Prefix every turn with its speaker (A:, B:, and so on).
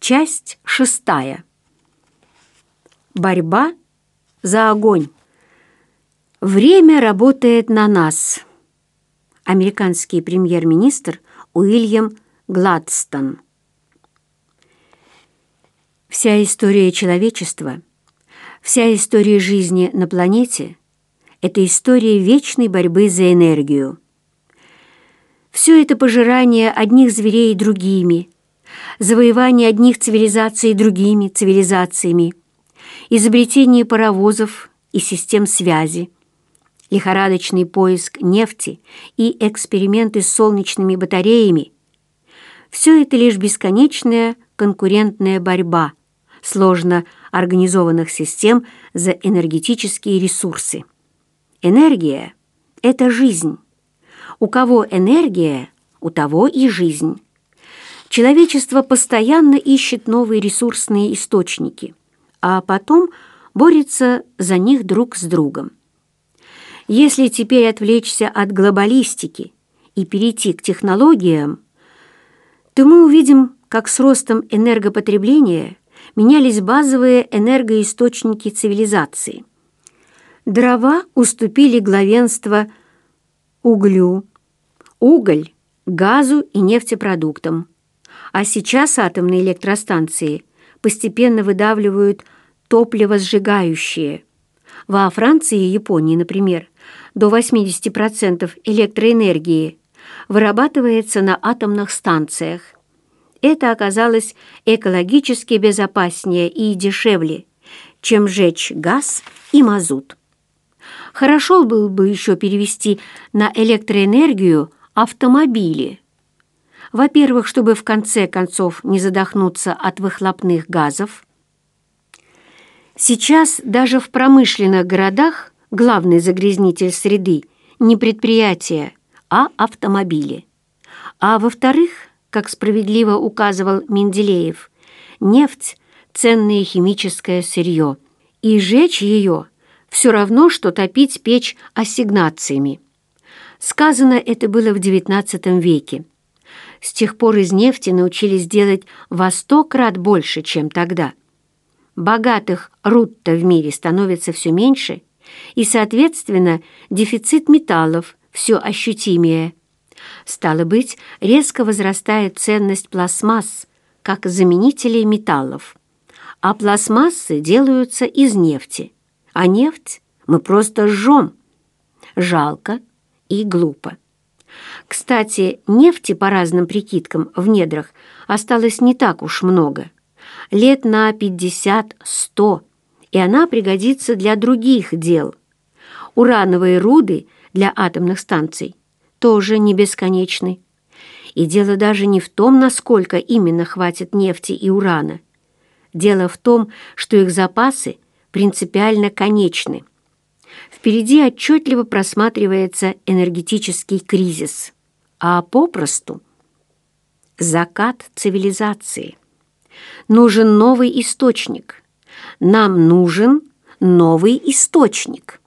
A: Часть 6. Борьба за огонь. Время работает на нас. Американский премьер-министр Уильям Гладстон. Вся история человечества, вся история жизни на планете — это история вечной борьбы за энергию. Все это пожирание одних зверей другими, завоевание одних цивилизаций другими цивилизациями, изобретение паровозов и систем связи, лихорадочный поиск нефти и эксперименты с солнечными батареями — все это лишь бесконечная конкурентная борьба сложно организованных систем за энергетические ресурсы. Энергия — это жизнь. У кого энергия, у того и жизнь. Человечество постоянно ищет новые ресурсные источники, а потом борется за них друг с другом. Если теперь отвлечься от глобалистики и перейти к технологиям, то мы увидим, как с ростом энергопотребления менялись базовые энергоисточники цивилизации. Дрова уступили главенство углю, уголь – газу и нефтепродуктам. А сейчас атомные электростанции постепенно выдавливают топливосжигающие. Во Франции и Японии, например, до 80% электроэнергии вырабатывается на атомных станциях. Это оказалось экологически безопаснее и дешевле, чем жечь газ и мазут. Хорошо было бы еще перевести на электроэнергию автомобили. Во-первых, чтобы в конце концов не задохнуться от выхлопных газов. Сейчас даже в промышленных городах главный загрязнитель среды не предприятия, а автомобили. А во-вторых, как справедливо указывал Менделеев, нефть – ценное химическое сырье, и жечь ее все равно, что топить печь ассигнациями. Сказано это было в XIX веке. С тех пор из нефти научились делать во 100 крат больше, чем тогда. Богатых руд-то в мире становится все меньше, и, соответственно, дефицит металлов все ощутимее. Стало быть, резко возрастает ценность пластмасс, как заменителей металлов. А пластмассы делаются из нефти, а нефть мы просто жжем. Жалко и глупо. Кстати, нефти, по разным прикидкам, в недрах осталось не так уж много. Лет на 50-100, и она пригодится для других дел. Урановые руды для атомных станций тоже не бесконечны. И дело даже не в том, насколько именно хватит нефти и урана. Дело в том, что их запасы принципиально конечны. Впереди отчетливо просматривается энергетический кризис, а попросту закат цивилизации. Нужен новый источник. Нам нужен новый источник.